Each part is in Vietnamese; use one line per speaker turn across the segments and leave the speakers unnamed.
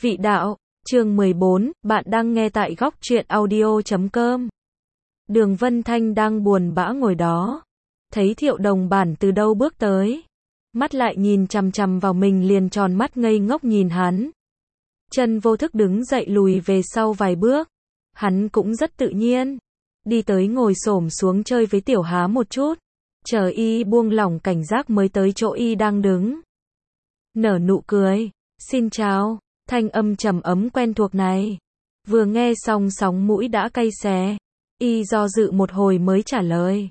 Vị đạo, chương 14, bạn đang nghe tại góc truyện audio.com. Đường Vân Thanh đang buồn bã ngồi đó. Thấy Thiệu Đồng Bản từ đâu bước tới. Mắt lại nhìn chằm chằm vào mình liền tròn mắt ngây ngốc nhìn hắn. Chân vô thức đứng dậy lùi về sau vài bước. Hắn cũng rất tự nhiên. Đi tới ngồi xổm xuống chơi với Tiểu Há một chút. Chờ y buông lỏng cảnh giác mới tới chỗ y đang đứng. Nở nụ cười. Xin chào. Thanh âm trầm ấm quen thuộc này. Vừa nghe xong sóng mũi đã cay xé. Y do dự một hồi mới trả lời.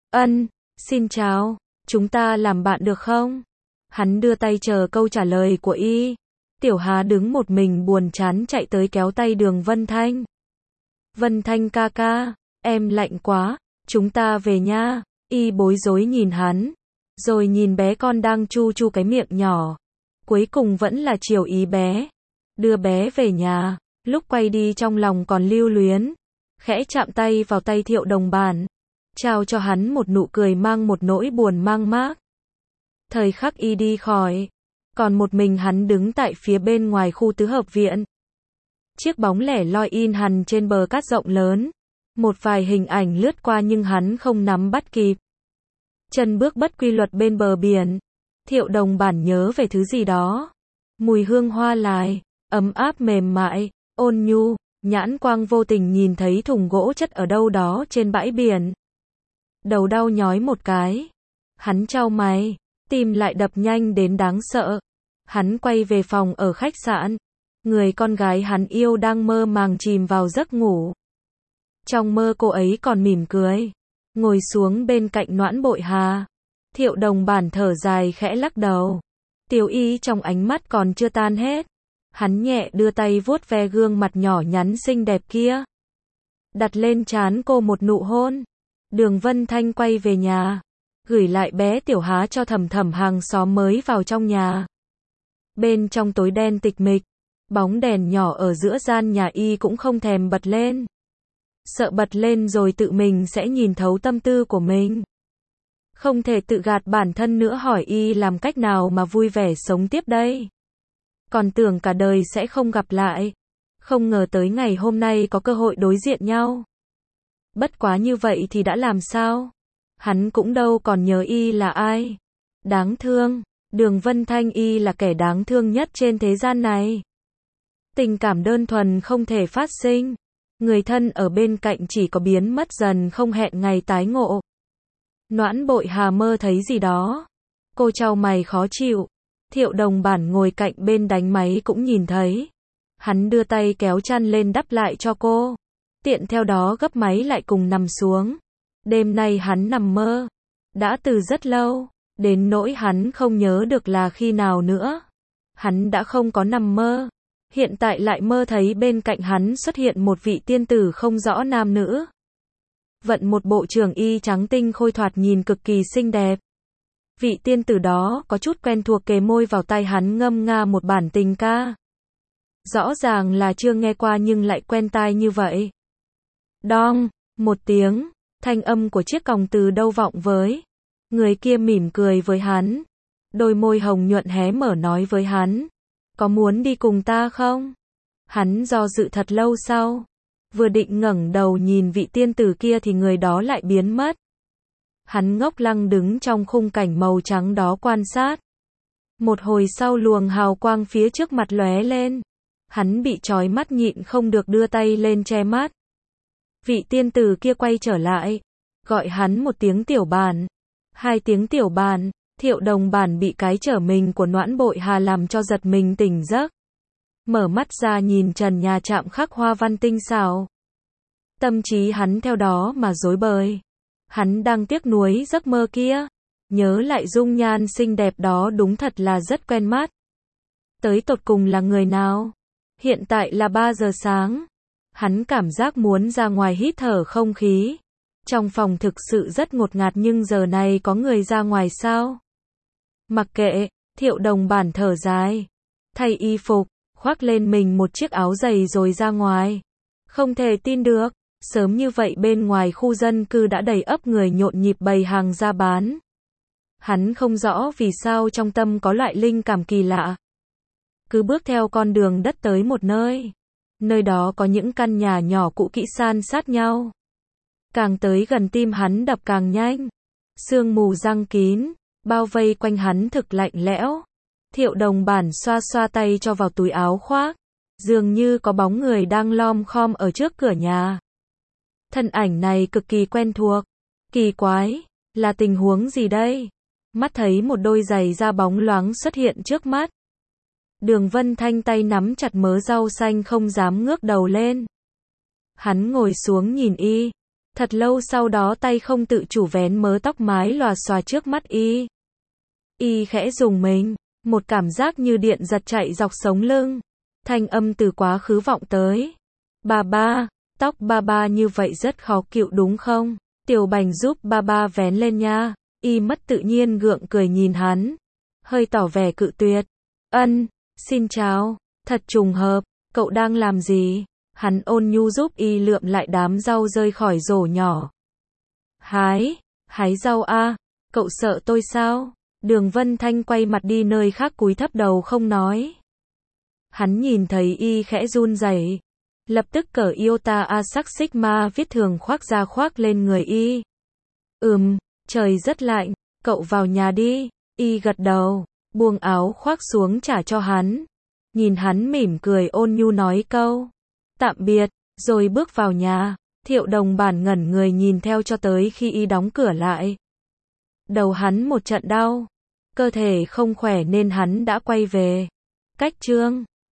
Xin chào. Chúng ta làm bạn được không? Hắn đưa tay chờ câu trả lời của y. Tiểu Há đứng một mình buồn chán chạy tới kéo tay Đường Vân Thanh. Vân Thanh ca ca, em lạnh quá, chúng ta về nha. Y bối rối nhìn hắn. Rồi nhìn bé con đang chu chu cái miệng nhỏ. Cuối cùng vẫn là chiều ý bé. Đưa bé về nhà, lúc quay đi trong lòng còn lưu luyến. Khẽ chạm tay vào tay Thiệu Đồng Bản. Trao cho hắn một nụ cười mang một nỗi buồn mang mác. Thời khắc y đi khỏi. Còn một mình hắn đứng tại phía bên ngoài khu tứ hợp viện. Chiếc bóng lẻ loi in hằn trên bờ cát rộng lớn. Một vài hình ảnh lướt qua nhưng hắn không nắm bắt kịp. Chân bước bất quy luật bên bờ biển. Thiệu Đồng Bản nhớ về thứ gì đó. Mùi hương hoa lài, ấm áp mềm mại, ôn nhu, nhãn quang vô tình nhìn thấy thùng gỗ chất ở đâu đó trên bãi biển. Đầu đau nhói một cái. Hắn chau mày, tim lại đập nhanh đến đáng sợ. Hắn quay về phòng ở khách sạn. Người con gái hắn yêu đang mơ màng chìm vào giấc ngủ. Trong mơ cô ấy còn mỉm cười. Ngồi xuống bên cạnh Noãn Bội Hà. Thiệu Đồng Bản thở dài khẽ lắc đầu. Tiêu ý trong ánh mắt còn chưa tan hết. Hắn nhẹ đưa tay vuốt ve gương mặt nhỏ nhắn xinh đẹp kia. Đặt lên trán cô một nụ hôn. Đường Vân Thanh quay về nhà. Gửi lại bé Tiểu Há cho Thẩm Thẩm hàng xóm mới vào trong nhà. Bên trong tối đen tịch mịch. Bóng đèn nhỏ ở giữa gian nhà y cũng không thèm bật lên. Sợ bật lên rồi tự mình sẽ nhìn thấu tâm tư của mình. Không thể tự gạt bản thân nữa, hỏi y làm cách nào mà vui vẻ sống tiếp đây. Còn tưởng cả đời sẽ không gặp lại. Không ngờ tới ngày hôm nay có cơ hội đối diện nhau. Bất quá như vậy thì đã làm sao? Hắn cũng đâu còn nhớ y là ai. Đáng thương. Đường Vân Thanh y là kẻ đáng thương nhất trên thế gian này. Tình cảm đơn thuần không thể phát sinh. Người thân ở bên cạnh chỉ có biến mất dần không hẹn ngày tái ngộ. Noãn Bội Hà mơ thấy gì đó. Cô chau mày khó chịu. Thiệu Đồng Bản ngồi cạnh bên đánh máy cũng nhìn thấy. Hắn đưa tay kéo chăn lên đắp lại cho cô. Tiện theo đó gấp máy lại cùng nằm xuống. Đêm nay hắn nằm mơ. Đã từ rất lâu. Đến nỗi hắn không nhớ được là khi nào nữa. Hắn đã không có nằm mơ. Hiện tại lại mơ thấy bên cạnh hắn xuất hiện một vị tiên tử không rõ nam nữ. Vận một bộ trường y trắng tinh khôi thoạt nhìn cực kỳ xinh đẹp. Vị tiên tử đó có chút quen thuộc kề môi vào tai hắn ngâm nga một bản tình ca. Rõ ràng là chưa nghe qua nhưng lại quen tai như vậy. Đong, một tiếng, thanh âm của chiếc còng từ đâu vọng với. Người kia mỉm cười với hắn. Đôi môi hồng nhuận hé mở nói với hắn. Có muốn đi cùng ta không? Hắn do dự thật lâu sau. Vừa định ngẩng đầu nhìn vị tiên tử kia thì người đó lại biến mất. Hắn ngốc lăng đứng trong khung cảnh màu trắng đó quan sát. Một hồi sau luồng hào quang phía trước mặt lóe lên. Hắn bị chói mắt nhịn không được đưa tay lên che mắt. Vị tiên tử kia quay trở lại. Gọi hắn một tiếng Tiểu Bản. Hai tiếng Tiểu Bản. Thiệu Đồng Bản bị cái trở mình của Noãn Bội Hà làm cho giật mình tỉnh giấc. Mở mắt ra nhìn trần nhà chạm khắc hoa văn tinh xảo. Tâm trí hắn theo đó mà rối bời. Hắn đang tiếc nuối giấc mơ kia. Nhớ lại dung nhan xinh đẹp đó đúng thật là rất quen mắt. Tới tột cùng là người nào? Hiện tại là 3 giờ sáng. Hắn cảm giác muốn ra ngoài hít thở không khí. Trong phòng thực sự rất ngột ngạt nhưng giờ này có người ra ngoài sao? Mặc kệ, Thiệu Đồng Bản thở dài. Thay y phục, khoác lên mình một chiếc áo dày rồi ra ngoài. Không thể tin được, sớm như vậy bên ngoài khu dân cư đã đầy ắp người nhộn nhịp bày hàng ra bán. Hắn không rõ vì sao trong tâm có loại linh cảm kỳ lạ. cứ bước theo con đường đất tới một nơi. Nơi đó có những căn nhà nhỏ cũ kỹ san sát nhau. Càng tới gần tim hắn đập càng nhanh. Sương mù giăng kín, bao vây quanh hắn thực lạnh lẽo. Thiệu Đồng Bản xoa xoa tay cho vào túi áo khoác. Dường như có bóng người đang lom khom ở trước cửa nhà. Thân ảnh này cực kỳ quen thuộc. Kỳ quái, là tình huống gì đây? Mắt thấy một đôi giày da bóng loáng xuất hiện trước mắt. Đường Vân Thanh tay nắm chặt mớ rau xanh không dám ngước đầu lên. Hắn ngồi xuống nhìn y. Thật lâu sau đó tay không tự chủ vén mớ tóc mái lòa xòa trước mắt y. Y khẽ rùng mình, một cảm giác như điện giật chạy dọc sống lưng. Thanh âm từ quá khứ vọng tới. Ba ba, tóc ba ba như vậy rất khó chịu đúng không? Tiểu Bành giúp ba ba vén lên nha. Y mất tự nhiên gượng cười nhìn hắn. Hơi tỏ vẻ cự tuyệt. Ân, xin chào, thật trùng hợp, cậu đang làm gì? Hắn ôn nhu giúp y lượm lại đám rau rơi khỏi rổ nhỏ. Hái rau a, cậu sợ tôi sao? Đường Vân Thanh quay mặt đi nơi khác cúi thấp đầu không nói. Hắn nhìn thấy y khẽ run rẩy, lập tức cởi Iota A sắc Sigma viết thường khoác ra khoác lên người y. Trời rất lạnh, cậu vào nhà đi. Y gật đầu, buông áo khoác xuống trả cho hắn. Nhìn hắn mỉm cười ôn nhu nói câu tạm biệt, rồi bước vào nhà. Thiệu Đồng Bản ngẩn người nhìn theo cho tới khi y đóng cửa lại. Đầu hắn một trận đau, cơ thể không khỏe nên hắn đã quay về. Cách chương